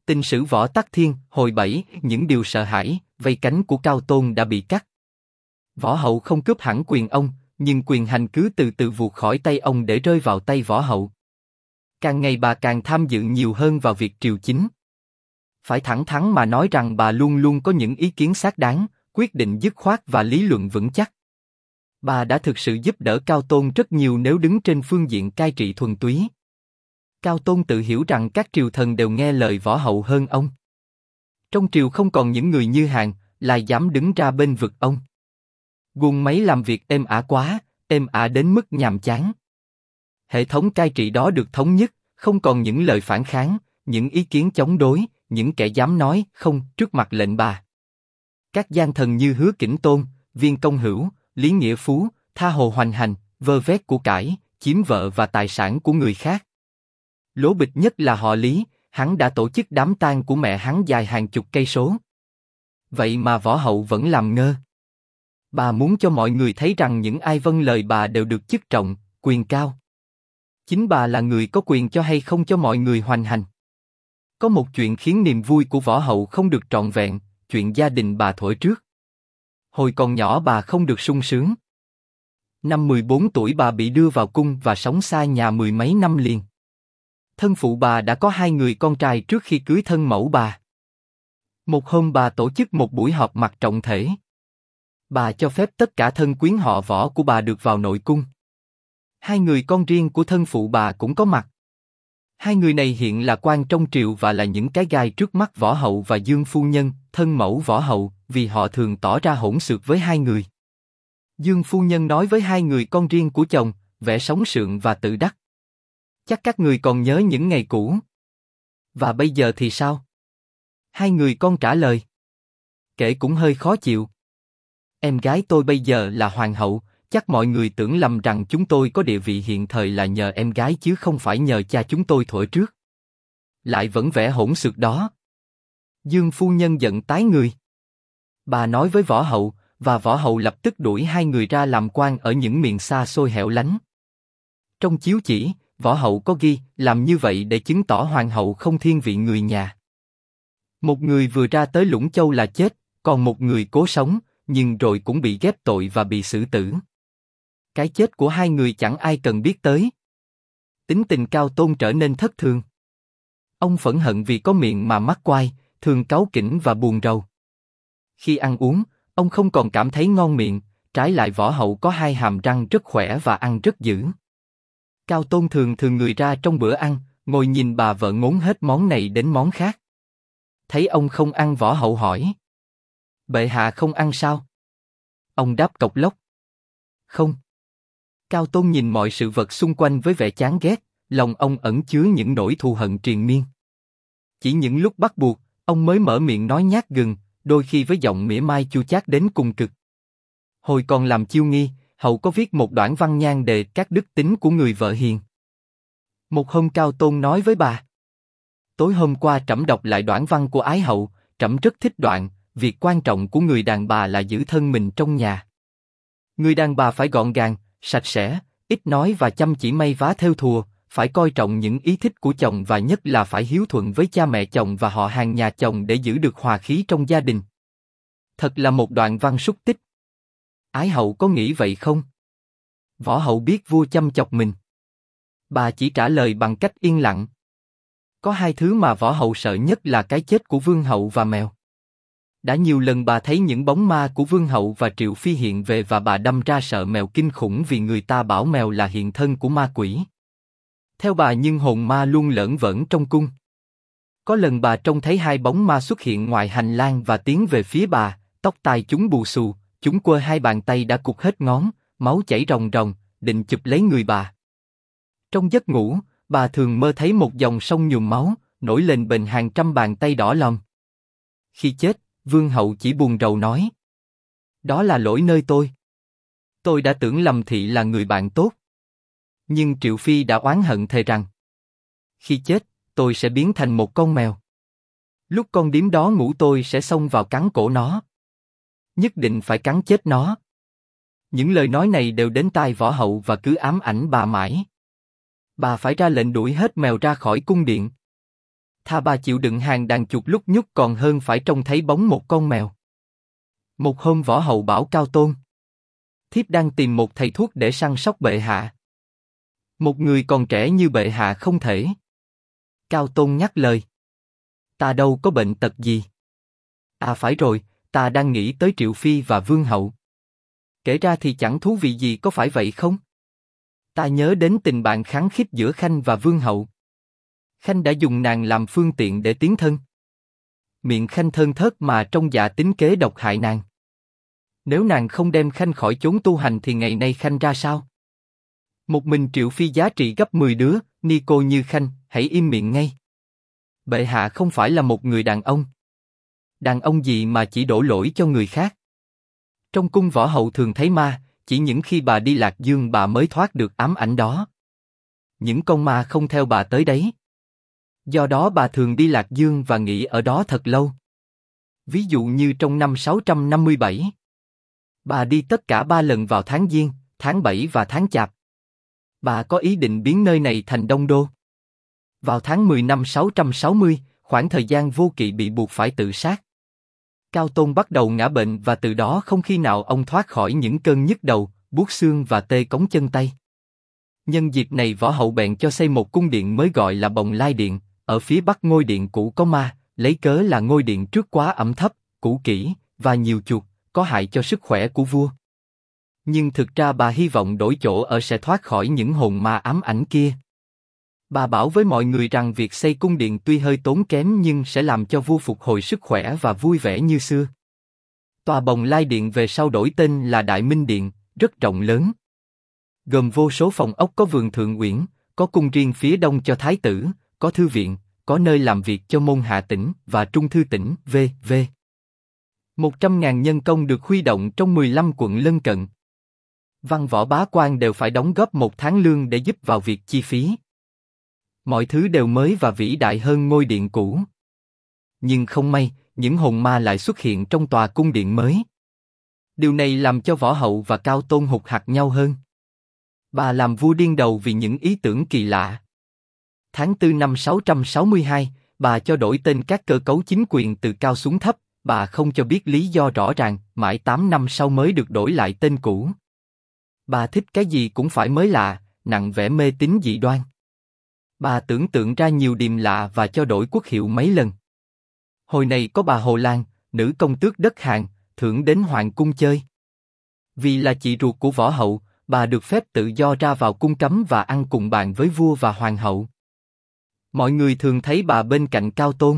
Tình sử Võ Tắc Thiên, hồi 7, những điều sợ hãi, vây cánh của Cao Tôn đã bị cắt. Võ hậu không cướp hẳn quyền ông, nhưng quyền hành cứ từ từ vụt khỏi tay ông để rơi vào tay võ hậu. Càng ngày bà càng tham dự nhiều hơn vào việc triều chính. Phải thẳng thắn mà nói rằng bà luôn luôn có những ý kiến xác đáng, quyết định dứt khoát và lý luận vững chắc. Bà đã thực sự giúp đỡ Cao Tôn rất nhiều nếu đứng trên phương diện cai trị thuần túy. Cao Tôn tự hiểu rằng các triều thần đều nghe lời võ hậu hơn ông. Trong triều không còn những người như Hàn, lại dám đứng ra bên vực ông. Guồng máy làm việc êm ả quá, êm ả đến mức nhàm chán. Hệ thống cai trị đó được thống nhất, không còn những lời phản kháng, những ý kiến chống đối, những kẻ dám nói không trước mặt lệnh bà. Các gian thần như Hứa Kỉnh Tôn, Viên Công Hữu, Lý Nghĩa Phú, tha hồ hoành hành, vơ vét của cải, chiếm vợ và tài sản của người khác. Lố bịch nhất là họ Lý, hắn đã tổ chức đám tang của mẹ hắn dài hàng chục cây số. Vậy mà võ hậu vẫn làm ngơ. Bà muốn cho mọi người thấy rằng những ai vâng lời bà đều được chức trọng, quyền cao. Chính bà là người có quyền cho hay không cho mọi người hoành hành. Có một chuyện khiến niềm vui của võ hậu không được trọn vẹn, chuyện gia đình bà thuở trước. Hồi còn nhỏ bà không được sung sướng. Năm 14 tuổi bà bị đưa vào cung và sống xa nhà mười mấy năm liền. Thân phụ bà đã có 2 người con trai trước khi cưới thân mẫu bà. Một hôm bà tổ chức một buổi họp mặt trọng thể. Bà cho phép tất cả thân quyến họ Võ của bà được vào nội cung. 2 người con riêng của thân phụ bà cũng có mặt. 2 người này hiện là quan trong triều và là những cái gai trước mắt võ hậu và Dương phu nhân, thân mẫu võ hậu, vì họ thường tỏ ra hỗn xược với 2 người. Dương phu nhân nói với 2 người con riêng của chồng, vẻ sống sượng và tự đắc. Chắc các người còn nhớ những ngày cũ. Và bây giờ thì sao? 2 người con trả lời. Kể cũng hơi khó chịu. Em gái tôi bây giờ là hoàng hậu, chắc mọi người tưởng lầm rằng chúng tôi có địa vị hiện thời là nhờ em gái chứ không phải nhờ cha chúng tôi thuở trước. Lại vẫn vẻ hỗn xược đó. Dương phu nhân giận tái người. Bà nói với võ hậu, và võ hậu lập tức đuổi 2 người ra làm quan ở những miền xa xôi hẻo lánh. Trong chiếu chỉ, võ hậu có ghi, làm như vậy để chứng tỏ hoàng hậu không thiên vị người nhà. Một người vừa ra tới Lũng Châu là chết, còn một người cố sống, nhưng rồi cũng bị ghép tội và bị xử tử. Cái chết của 2 người chẳng ai cần biết tới. Tính tình Cao Tôn trở nên thất thường. Ông phẫn hận vì có miệng mà mắt quai, thường cáu kỉnh và buồn rầu. Khi ăn uống, ông không còn cảm thấy ngon miệng, trái lại võ hậu có 2 hàm răng rất khỏe và ăn rất dữ. Cao Tôn thường người ra trong bữa ăn, ngồi nhìn bà vợ ngốn hết món này đến món khác. Thấy ông không ăn võ hậu hỏi. Bệ hạ không ăn sao? Ông đáp cộc lốc. Không. Cao Tôn nhìn mọi sự vật xung quanh với vẻ chán ghét, lòng ông ẩn chứa những nỗi thù hận triền miên. Chỉ những lúc bắt buộc, ông mới mở miệng nói nhát gừng, đôi khi với giọng mỉa mai chua chát đến cùng cực. Hồi còn làm chiêu nghi, hậu có viết một đoạn văn nhan đề các đức tính của người vợ hiền. Một hôm Cao Tôn nói với bà. Tối hôm qua trẫm đọc lại đoạn văn của Ái hậu, trẫm rất thích đoạn, việc quan trọng của người đàn bà là giữ thân mình trong nhà. Người đàn bà phải gọn gàng, sạch sẽ, ít nói và chăm chỉ may vá thêu thùa, phải coi trọng những ý thích của chồng và nhất là phải hiếu thuận với cha mẹ chồng và họ hàng nhà chồng để giữ được hòa khí trong gia đình. Thật là một đoạn văn xúc tích. Ái hậu có nghĩ vậy không? Võ hậu biết vua chăm chọc mình. Bà chỉ trả lời bằng cách yên lặng. Có 2 thứ mà võ hậu sợ nhất là cái chết của vương hậu và mèo. Đã nhiều lần bà thấy những bóng ma của vương hậu và triệu phi hiện về và bà đâm ra sợ mèo kinh khủng vì người ta bảo mèo là hiện thân của ma quỷ. Theo bà nhưng hồn ma luôn lởn vởn trong cung. Có lần bà trông thấy 2 bóng ma xuất hiện ngoài hành lang và tiến về phía bà, tóc tai chúng bù xù, chúng quơ 2 bàn tay đã cụt hết ngón, máu chảy ròng ròng, định chụp lấy người bà. Trong giấc ngủ, bà thường mơ thấy một dòng sông nhuộm máu, nổi lên bềnh hàng trăm bàn tay đỏ lòm. Khi chết, vương hậu chỉ buồn rầu nói. Đó là lỗi nơi tôi. Tôi đã tưởng Lâm Thị là người bạn tốt. Nhưng Triệu Phi đã oán hận thề rằng. Khi chết, tôi sẽ biến thành một con mèo. Lúc con điếm đó ngủ tôi sẽ xông vào cắn cổ nó. Nhất định phải cắn chết nó. Những lời nói này đều đến tai võ hậu và cứ ám ảnh bà mãi. Bà phải ra lệnh đuổi hết mèo ra khỏi cung điện. Tha bà chịu đựng hàng đàn chuột lúc nhúc còn hơn phải trông thấy bóng một con mèo. Một hôm võ hậu bảo Cao Tôn: thiếp đang tìm một thầy thuốc để săn sóc bệ hạ. Một người còn trẻ như bệ hạ không thể. Cao Tôn nhắc lời: ta đâu có bệnh tật gì. À phải rồi, ta đang nghĩ tới Triệu Phi và Vương hậu. Kể ra thì chẳng thú vị gì, có phải vậy không? Ta nhớ đến tình bạn khăng khít giữa Khanh và Vương hậu. Khanh đã dùng nàng làm phương tiện để tiến thân. Miệng Khanh thơn thớt mà trong dạ tính kế độc hại nàng. Nếu nàng không đem Khanh khỏi chốn tu hành thì ngày nay Khanh ra sao? Một mình Triệu Phi giá trị gấp 10 đứa, ni cô như Khanh, hãy im miệng ngay. Bệ hạ không phải là một người đàn ông. Đàn ông gì mà chỉ đổ lỗi cho người khác. Trong cung võ hậu thường thấy ma, chỉ những khi bà đi Lạc Dương bà mới thoát được ám ảnh đó. Những con ma không theo bà tới đấy. Do đó bà thường đi Lạc Dương và nghỉ ở đó thật lâu. Ví dụ như trong năm 657, bà đi tất cả 3 lần vào tháng Giêng, tháng 7 và tháng Chạp. Bà có ý định biến nơi này thành Đông Đô. Vào tháng 10 năm 660, khoảng thời gian Vô Kỵ bị buộc phải tự sát. Cao Tôn bắt đầu ngã bệnh và từ đó không khi nào ông thoát khỏi những cơn nhức đầu, buốt xương và tê cống chân tay. Nhân dịp này võ hậu bèn cho xây một cung điện mới gọi là Bồng Lai Điện, ở phía bắc ngôi điện cũ có ma, lấy cớ là ngôi điện trước quá ẩm thấp, cũ kỹ và nhiều chuột, có hại cho sức khỏe của vua. Nhưng thực ra bà hy vọng đổi chỗ ở sẽ thoát khỏi những hồn ma ám ảnh kia. Bà bảo với mọi người rằng việc xây cung điện tuy hơi tốn kém nhưng sẽ làm cho vua phục hồi sức khỏe và vui vẻ như xưa. Tòa Bồng Lai Điện về sau đổi tên là Đại Minh Điện, rất rộng lớn. Gồm vô số phòng ốc, có vườn thượng uyển, có cung riêng phía đông cho thái tử, có thư viện, có nơi làm việc cho môn hạ tỉnh và trung thư tỉnh, v.v. 100.000 nhân công được huy động trong 15 quận lân cận. Văn võ bá quan đều phải đóng góp 1 tháng lương để giúp vào việc chi phí. Mọi thứ đều mới và vĩ đại hơn ngôi điện cũ. Nhưng không may, những hồn ma lại xuất hiện trong tòa cung điện mới. Điều này làm cho võ hậu và Cao Tôn hụt hặc nhau hơn. Bà làm vua điên đầu vì những ý tưởng kỳ lạ. Tháng 4 năm 662, bà cho đổi tên các cơ cấu chính quyền từ cao xuống thấp, bà không cho biết lý do rõ ràng, mãi 8 năm sau mới được đổi lại tên cũ. Bà thích cái gì cũng phải mới lạ, nặng vẻ mê tín dị đoan. Bà tưởng tượng ra nhiều điềm lạ và cho đổi quốc hiệu mấy lần. Hồi này có bà Hồ Lan, nữ công tước đất Hàn, thưởng đến hoàng cung chơi. Vì là chị ruột của võ hậu, bà được phép tự do ra vào cung cấm và ăn cùng bàn với vua và hoàng hậu. Mọi người thường thấy bà bên cạnh Cao Tôn.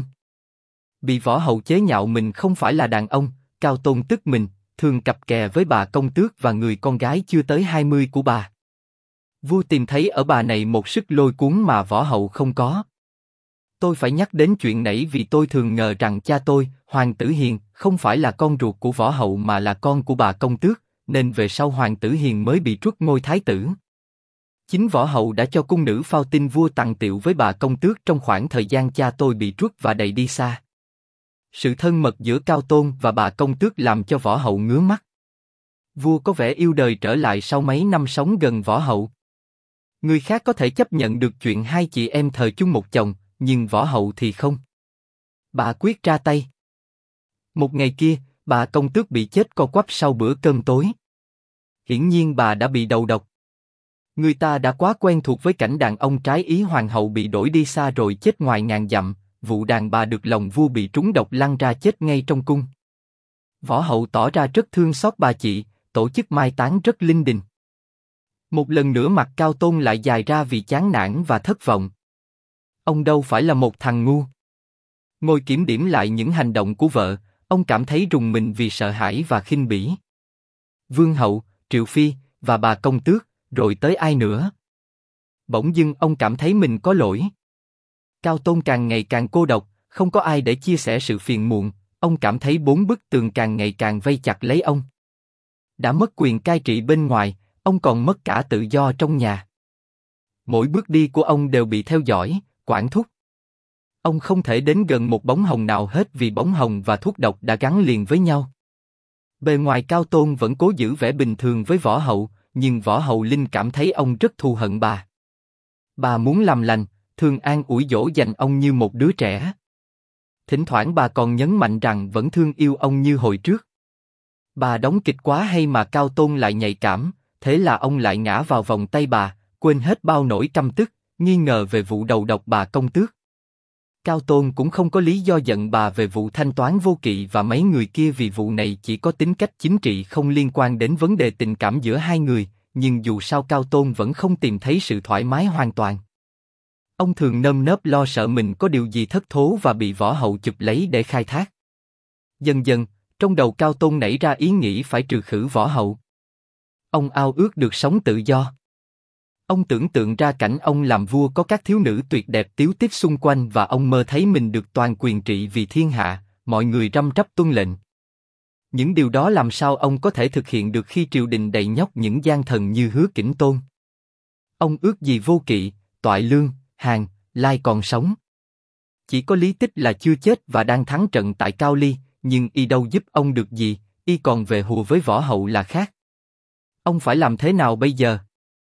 Bị võ hậu chế nhạo mình không phải là đàn ông, Cao Tôn tức mình, thường cặp kè với bà công tước và người con gái chưa tới 20 của bà. Vua tìm thấy ở bà này một sức lôi cuốn mà võ hậu không có. Tôi phải nhắc đến chuyện nãy vì tôi thường ngờ rằng cha tôi, Hoàng tử Hiền, không phải là con ruột của võ hậu mà là con của bà công tước, nên về sau Hoàng tử Hiền mới bị truất ngôi thái tử. Chính võ hậu đã cho cung nữ phao tin vua tằng tiệu với bà công tước trong khoảng thời gian cha tôi bị truất và đày đi xa. Sự thân mật giữa Cao Tôn và bà công tước làm cho võ hậu ngứa mắt. Vua có vẻ yêu đời trở lại sau mấy năm sống gần võ hậu. Người khác có thể chấp nhận được chuyện hai chị em thờ chung một chồng, nhưng võ hậu thì không. Bà quyết ra tay. Một ngày kia, bà công tước bị chết co quắp sau bữa cơm tối. Hiển nhiên bà đã bị đầu độc. Người ta đã quá quen thuộc với cảnh đàn ông trái ý hoàng hậu bị đuổi đi xa rồi chết ngoài ngàn dặm, vụ đàn bà được lòng vua bị trúng độc lăn ra chết ngay trong cung. Võ hậu tỏ ra rất thương xót bà chị, tổ chức mai táng rất linh đình. Một lần nữa mặt Cao Tôn lại dài ra vì chán nản và thất vọng. Ông đâu phải là một thằng ngu. Ngồi kiểm điểm lại những hành động của vợ, ông cảm thấy rùng mình vì sợ hãi và khinh bỉ. Vương hậu, Triệu Phi và bà công tước, rồi tới ai nữa? Bỗng dưng ông cảm thấy mình có lỗi. Cao Tôn càng ngày càng cô độc, không có ai để chia sẻ sự phiền muộn. Ông cảm thấy 4 bức tường càng ngày càng vây chặt lấy ông. Đã mất quyền cai trị bên ngoài, ông còn mất cả tự do trong nhà. Mỗi bước đi của ông đều bị theo dõi, quản thúc. Ông không thể đến gần một bóng hồng nào hết vì bóng hồng và thuốc độc đã gắn liền với nhau. Bề ngoài Cao Tôn vẫn cố giữ vẻ bình thường với võ hậu, nhưng võ hậu Linh cảm thấy ông rất thù hận bà. Bà muốn làm lành, thường an ủi dỗ dành ông như một đứa trẻ. Thỉnh thoảng bà còn nhấn mạnh rằng vẫn thương yêu ông như hồi trước. Bà đóng kịch quá hay mà Cao Tôn lại nhạy cảm, thế là ông lại ngã vào vòng tay bà, quên hết bao nỗi căm tức, nghi ngờ về vụ đầu độc bà công tước. Cao Tôn cũng không có lý do giận bà về vụ thanh toán vô kỵ và mấy người kia vì vụ này chỉ có tính cách chính trị không liên quan đến vấn đề tình cảm giữa hai người, nhưng dù sao Cao Tôn vẫn không tìm thấy sự thoải mái hoàn toàn. Ông thường nơm nớp lo sợ mình có điều gì thất thố và bị võ hậu chụp lấy để khai thác. Dần dần, trong đầu Cao Tôn nảy ra ý nghĩ phải trừ khử võ hậu. Ông ao ước được sống tự do. Ông tưởng tượng ra cảnh ông làm vua có các thiếu nữ tuyệt đẹp tiếu tít xung quanh và ông mơ thấy mình được toàn quyền trị vì thiên hạ, mọi người răm rắp tuân lệnh. Những điều đó làm sao ông có thể thực hiện được khi triều đình đầy nhóc những gian thần như Hứa Kỉnh Tôn. Ông ước gì Vô Kỵ, Toại Lương, Hàn, Lai còn sống. Chỉ có Lý Tích là chưa chết và đang thắng trận tại Cao Ly, nhưng y đâu giúp ông được gì, y còn về hùa với võ hậu là khác. Ông phải làm thế nào bây giờ?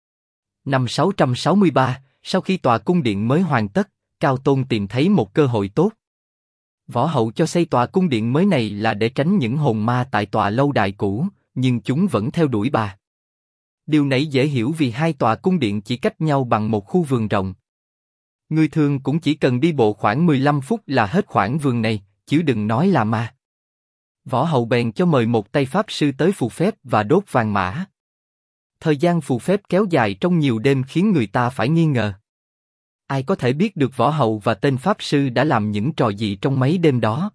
Năm 663, sau khi tòa cung điện mới hoàn tất, Cao Tôn tìm thấy một cơ hội tốt. Võ hậu cho xây tòa cung điện mới này là để tránh những hồn ma tại tòa lâu đài cũ, nhưng chúng vẫn theo đuổi bà. Điều này dễ hiểu vì hai tòa cung điện chỉ cách nhau bằng một khu vườn rộng. Người thường cũng chỉ cần đi bộ khoảng 15 phút là hết khoảng vườn này, chứ đừng nói là ma. Võ hậu bèn cho mời một tay pháp sư tới phù phép và đốt vàng mã. Thời gian phù phép kéo dài trong nhiều đêm khiến người ta phải nghi ngờ. Ai có thể biết được võ hậu và tên pháp sư đã làm những trò gì trong mấy đêm đó?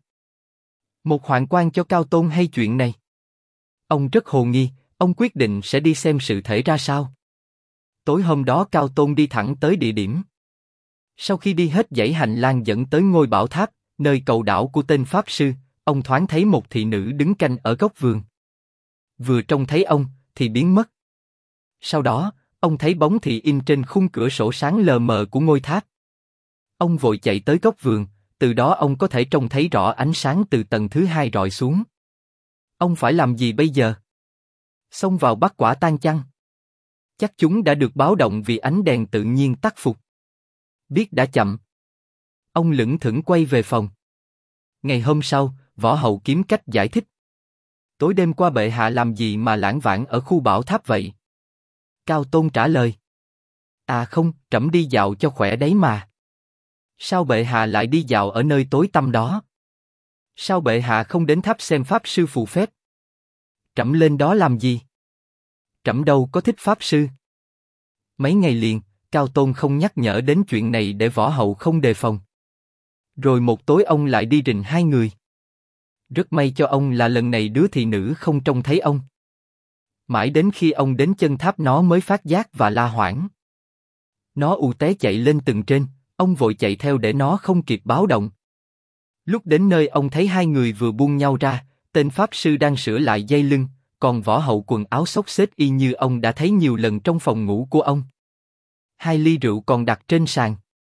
Một hoạn quan cho Cao Tôn hay chuyện này? Ông rất hồ nghi, ông quyết định sẽ đi xem sự thể ra sao. Tối hôm đó Cao Tôn đi thẳng tới địa điểm. Sau khi đi hết dãy hành lang dẫn tới ngôi bảo tháp, nơi cầu đảo của tên pháp sư, ông thoáng thấy một thị nữ đứng canh ở góc vườn. Vừa trông thấy ông, thì biến mất. Sau đó, ông thấy bóng thị in trên khung cửa sổ sáng lờ mờ của ngôi tháp. Ông vội chạy tới góc vườn, từ đó ông có thể trông thấy rõ ánh sáng từ tầng thứ hai rọi xuống. Ông phải làm gì bây giờ? Xông vào bắt quả tang chăng? Chắc chúng đã được báo động vì ánh đèn tự nhiên tắt phục. Biết đã chậm. Ông lững thững quay về phòng. Ngày hôm sau, võ hậu kiếm cách giải thích. Tối đêm qua bệ hạ làm gì mà lãng vãng ở khu bảo tháp vậy? Cao Tôn trả lời. À không, trẫm đi dạo cho khỏe đấy mà. Sao bệ hạ lại đi dạo ở nơi tối tăm đó? Sao bệ hạ không đến tháp xem pháp sư phù phép? Trẫm lên đó làm gì? Trẫm đâu có thích pháp sư. Mấy ngày liền, Cao Tôn không nhắc nhở đến chuyện này để võ hậu không đề phòng. Rồi một tối ông lại đi rình hai người. Rất may cho ông là lần này đứa thị nữ không trông thấy ông. Mãi đến khi ông đến chân tháp nó mới phát giác và la hoảng. Nó ù té chạy lên tầng trên, ông vội chạy theo để nó không kịp báo động. Lúc đến nơi ông thấy hai người vừa buông nhau ra, tên pháp sư đang sửa lại dây lưng, còn võ hậu quần áo xốc xếch y như ông đã thấy nhiều lần trong phòng ngủ của ông. Hai ly rượu còn đặt trên sàn.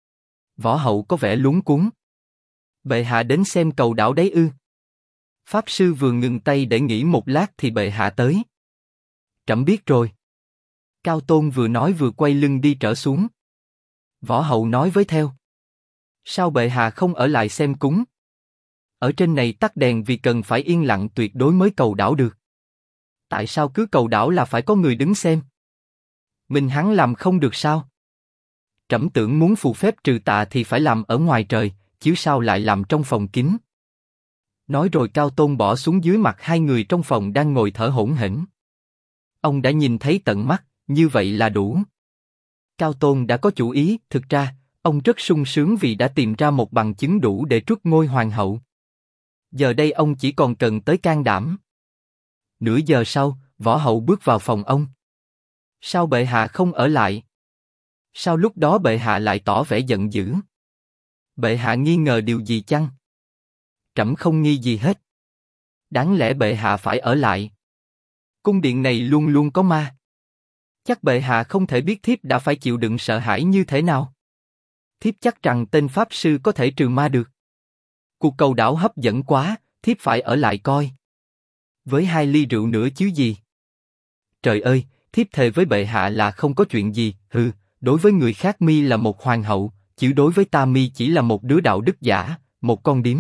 Võ hậu có vẻ luống cuống. Bệ hạ đến xem cầu đảo đấy ư? Pháp sư vừa ngừng tay để nghỉ một lát thì bệ hạ tới. Trẫm biết rồi. Cao Tôn vừa nói vừa quay lưng đi trở xuống. Võ hậu nói với theo. Sao bệ hạ không ở lại xem cúng? Ở trên này tắt đèn vì cần phải yên lặng tuyệt đối mới cầu đảo được. Tại sao cứ cầu đảo là phải có người đứng xem? Mình hắn làm không được sao? Trẫm tưởng muốn phù phép trừ tà thì phải làm ở ngoài trời, chứ sao lại làm trong phòng kín? Nói rồi Cao Tôn bỏ xuống dưới mặt hai người trong phòng đang ngồi thở hổn hển. Ông đã nhìn thấy tận mắt, như vậy là đủ. Cao Tôn đã có chủ ý, thực ra, ông rất sung sướng vì đã tìm ra một bằng chứng đủ để truất ngôi hoàng hậu. Giờ đây ông chỉ còn cần tới can đảm. Nửa giờ sau, võ hậu bước vào phòng ông. Sao bệ hạ không ở lại? Sao lúc đó bệ hạ lại tỏ vẻ giận dữ? Bệ hạ nghi ngờ điều gì chăng? Trẫm không nghi gì hết. Đáng lẽ bệ hạ phải ở lại. Cung điện này luôn luôn có ma. Chắc bệ hạ không thể biết thiếp đã phải chịu đựng sợ hãi như thế nào. Thiếp chắc rằng tên pháp sư có thể trừ ma được. Cuộc cầu đảo hấp dẫn quá, thiếp phải ở lại coi. Với hai ly rượu nữa chứ gì. Trời ơi, thiếp thề với bệ hạ là không có chuyện gì. Hừ, đối với người khác mi là một hoàng hậu, chữ đối với ta mi chỉ là một đứa đạo đức giả, một con điếm.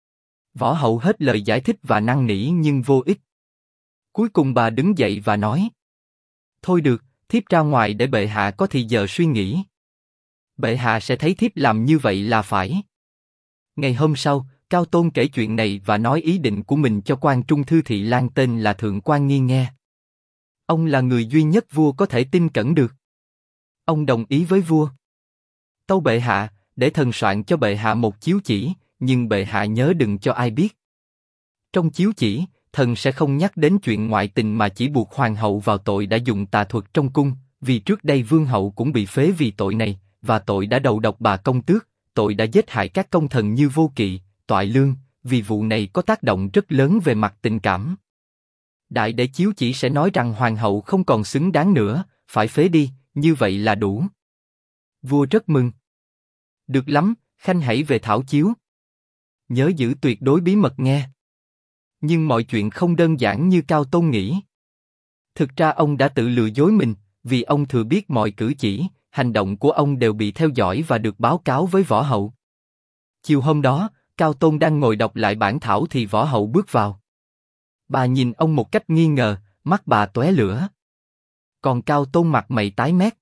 Võ hậu hết lời giải thích và năn nỉ nhưng vô ích. Cuối cùng bà đứng dậy và nói: thôi được, thiếp ra ngoài để bệ hạ có thì giờ suy nghĩ. Bệ hạ sẽ thấy thiếp làm như vậy là phải. Ngày hôm sau, Cao Tôn kể chuyện này và nói ý định của mình cho quan trung thư thị lang tên là Thượng Quan Nghi nghe. Ông là người duy nhất vua có thể tin cẩn được. Ông đồng ý với vua. Tâu bệ hạ, để thần soạn cho bệ hạ một chiếu chỉ, nhưng bệ hạ nhớ đừng cho ai biết. Trong chiếu chỉ, thần sẽ không nhắc đến chuyện ngoại tình mà chỉ buộc hoàng hậu vào tội đã dùng tà thuật trong cung, vì trước đây vương hậu cũng bị phế vì tội này, và tội đã đầu độc bà công tước, tội đã giết hại các công thần như Vô Kỵ, Toại Lương, vì vụ này có tác động rất lớn về mặt tình cảm. Đại để chiếu chỉ sẽ nói rằng hoàng hậu không còn xứng đáng nữa, phải phế đi, như vậy là đủ. Vua rất mừng. Được lắm, khanh hãy về thảo chiếu. Nhớ giữ tuyệt đối bí mật nghe. Nhưng mọi chuyện không đơn giản như Cao Tôn nghĩ. Thực ra ông đã tự lừa dối mình, vì ông thừa biết mọi cử chỉ, hành động của ông đều bị theo dõi và được báo cáo với võ hậu. Chiều hôm đó, Cao Tôn đang ngồi đọc lại bản thảo thì võ hậu bước vào. Bà nhìn ông một cách nghi ngờ, mắt bà tóe lửa. Còn Cao Tôn mặt mày tái mét.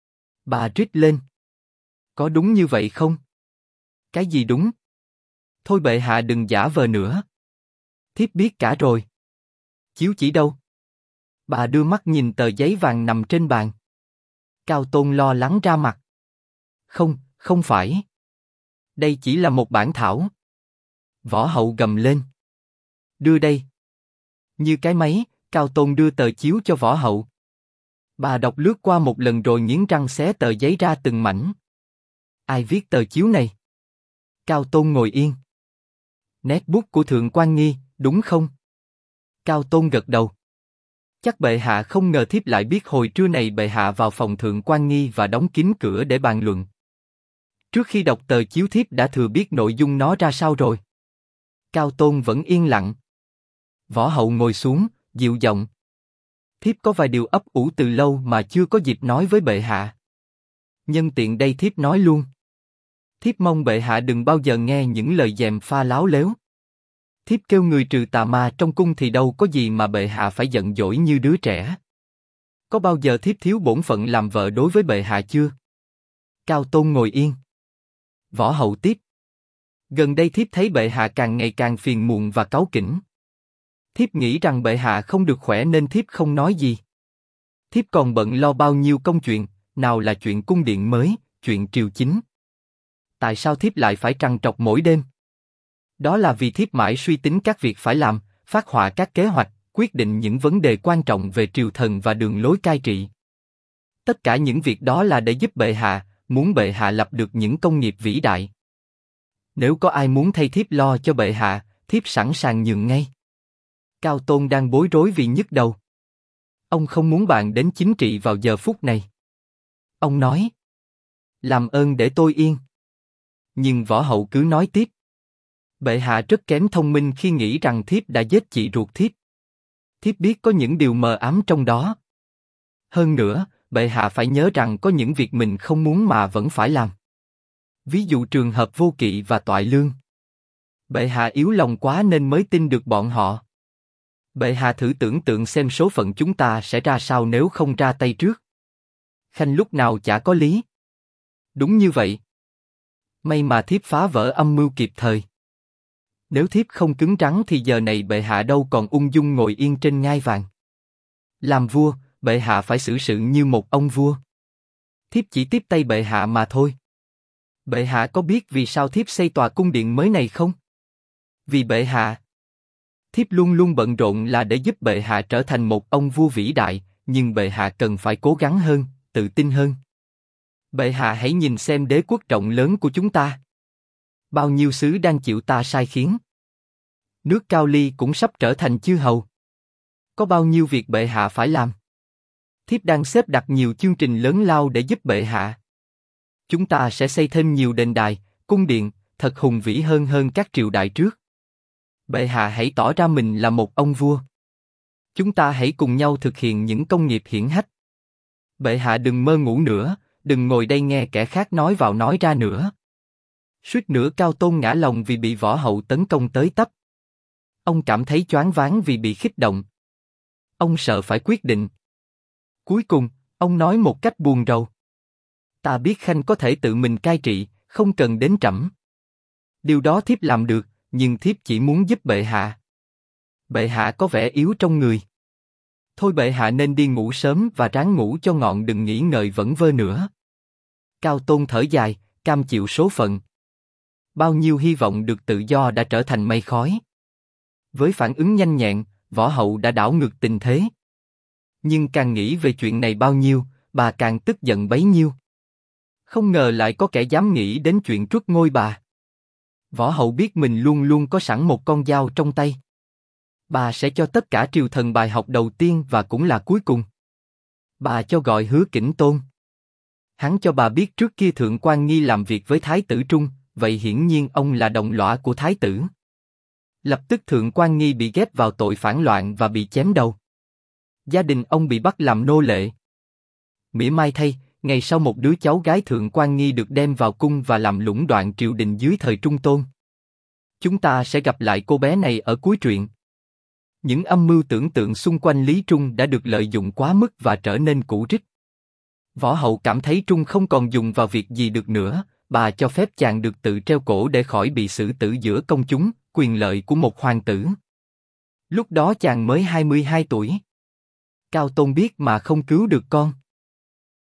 Bà rít lên. Có đúng như vậy không? Cái gì đúng? Thôi bệ hạ đừng giả vờ nữa. Thiếp biết cả rồi. Chiếu chỉ đâu? Bà đưa mắt nhìn tờ giấy vàng nằm trên bàn. Cao Tôn lo lắng ra mặt. Không, không phải. Đây chỉ là một bản thảo. Võ hậu gầm lên. Đưa đây. Như cái máy, Cao Tôn đưa tờ chiếu cho võ hậu. Bà đọc lướt qua một lần rồi nghiến răng xé tờ giấy ra từng mảnh. Ai viết tờ chiếu này? Cao Tôn ngồi yên. Nét bút của Thượng Quan Nghi, đúng không? Cao Tôn gật đầu. Chắc bệ hạ không ngờ thiếp lại biết hồi trưa này bệ hạ vào phòng Thượng Quan Nghi và đóng kín cửa để bàn luận. Trước khi đọc tờ chiếu thiếp đã thừa biết nội dung nó ra sao rồi. Cao Tôn vẫn yên lặng. Võ hậu ngồi xuống, dịu giọng. Thiếp có vài điều ấp ủ từ lâu mà chưa có dịp nói với bệ hạ. Nhân tiện đây thiếp nói luôn. Thiếp mong bệ hạ đừng bao giờ nghe những lời gièm pha láo lếu. Thiếp kêu người trừ tà ma trong cung thì đâu có gì mà bệ hạ phải giận dỗi như đứa trẻ. Có bao giờ thiếp thiếu bổn phận làm vợ đối với bệ hạ chưa? Cao Tôn ngồi yên. Võ hậu tiếp. Gần đây thiếp thấy bệ hạ càng ngày càng phiền muộn và cáu kỉnh. Thiếp nghĩ rằng bệ hạ không được khỏe nên thiếp không nói gì. Thiếp còn bận lo bao nhiêu công chuyện, nào là chuyện cung điện mới, chuyện triều chính. Tại sao thiếp lại phải trằn trọc mỗi đêm? Đó là vì thiếp mãi suy tính các việc phải làm, phát họa các kế hoạch, quyết định những vấn đề quan trọng về triều thần và đường lối cai trị. Tất cả những việc đó là để giúp bệ hạ, muốn bệ hạ lập được những công nghiệp vĩ đại. Nếu có ai muốn thay thiếp lo cho bệ hạ, thiếp sẵn sàng nhường ngay. Cao Tôn đang bối rối vì nhức đầu. Ông không muốn bàn đến chính trị vào giờ phút này. Ông nói. Làm ơn để tôi yên. Nhưng võ hậu cứ nói tiếp. Bệ hạ rất kém thông minh khi nghĩ rằng thiếp đã giết chị ruột thiếp. Thiếp biết có những điều mờ ám trong đó. Hơn nữa, bệ hạ phải nhớ rằng có những việc mình không muốn mà vẫn phải làm. Ví dụ trường hợp Vô Kỵ và Toại Lương. Bệ hạ yếu lòng quá nên mới tin được bọn họ. Bệ hạ thử tưởng tượng xem số phận chúng ta sẽ ra sao nếu không ra tay trước. Khanh lúc nào chả có lý. Đúng như vậy. May mà thiếp phá vỡ âm mưu kịp thời. Nếu thiếp không cứng rắn thì giờ này bệ hạ đâu còn ung dung ngồi yên trên ngai vàng. Làm vua, bệ hạ phải xử sự như một ông vua. Thiếp chỉ tiếp tay bệ hạ mà thôi. Bệ hạ có biết vì sao thiếp xây tòa cung điện mới này không? Vì bệ hạ. Thiếp luôn luôn bận rộn là để giúp bệ hạ trở thành một ông vua vĩ đại, nhưng bệ hạ cần phải cố gắng hơn, tự tin hơn. Bệ hạ hãy nhìn xem đế quốc rộng lớn của chúng ta. Bao nhiêu xứ đang chịu ta sai khiến. Nước Cao Ly cũng sắp trở thành chư hầu. Có bao nhiêu việc bệ hạ phải làm. Thiếp đang xếp đặt nhiều chương trình lớn lao để giúp bệ hạ. Chúng ta sẽ xây thêm nhiều đền đài, cung điện, thật hùng vĩ hơn các triều đại trước. Bệ hạ hãy tỏ ra mình là một ông vua. Chúng ta hãy cùng nhau thực hiện những công nghiệp hiển hách. Bệ hạ đừng mơ ngủ nữa, đừng ngồi đây nghe kẻ khác nói vào nói ra nữa. Suýt nữa Cao Tôn ngã lòng vì bị võ hậu tấn công tới tấp. Ông cảm thấy choáng váng vì bị khích động. Ông sợ phải quyết định. Cuối cùng, ông nói một cách buồn rầu. Ta biết Khanh có thể tự mình cai trị, không cần đến trẫm. Điều đó thiếp làm được, nhưng thiếp chỉ muốn giúp bệ hạ. Bệ hạ có vẻ yếu trong người. Thôi bệ hạ nên đi ngủ sớm và ráng ngủ cho ngọn đừng nghĩ ngợi vẩn vơ nữa. Cao Tôn thở dài, cam chịu số phận. Bao nhiêu hy vọng được tự do đã trở thành mây khói. Với phản ứng nhanh nhẹn, võ hậu đã đảo ngược tình thế. Nhưng càng nghĩ về chuyện này bao nhiêu, bà càng tức giận bấy nhiêu. Không ngờ lại có kẻ dám nghĩ đến chuyện truất ngôi bà. Võ hậu biết mình luôn luôn có sẵn một con dao trong tay. Bà sẽ cho tất cả triều thần bài học đầu tiên và cũng là cuối cùng. Bà cho gọi Hứa Kỉnh Tôn. Hắn cho bà biết trước kia Thượng Quan Nghi làm việc với Thái tử Trung, vậy hiển nhiên ông là đồng lõa của Thái tử. Lập tức Thượng Quan Nghi bị ghép vào tội phản loạn và bị chém đầu. Gia đình ông bị bắt làm nô lệ. Mỉa mai thay, ngày sau một đứa cháu gái Thượng Quan Nghi được đem vào cung và làm lũng đoạn triều đình dưới thời Trung Tôn. Chúng ta sẽ gặp lại cô bé này ở cuối truyện. Những âm mưu tưởng tượng xung quanh Lý Trung đã được lợi dụng quá mức và trở nên cũ rích. Võ hậu cảm thấy Trung không còn dùng vào việc gì được nữa, bà cho phép chàng được tự treo cổ để khỏi bị xử tử giữa công chúng, quyền lợi của một hoàng tử. Lúc đó chàng mới 22 tuổi. Cao Tôn biết mà không cứu được con.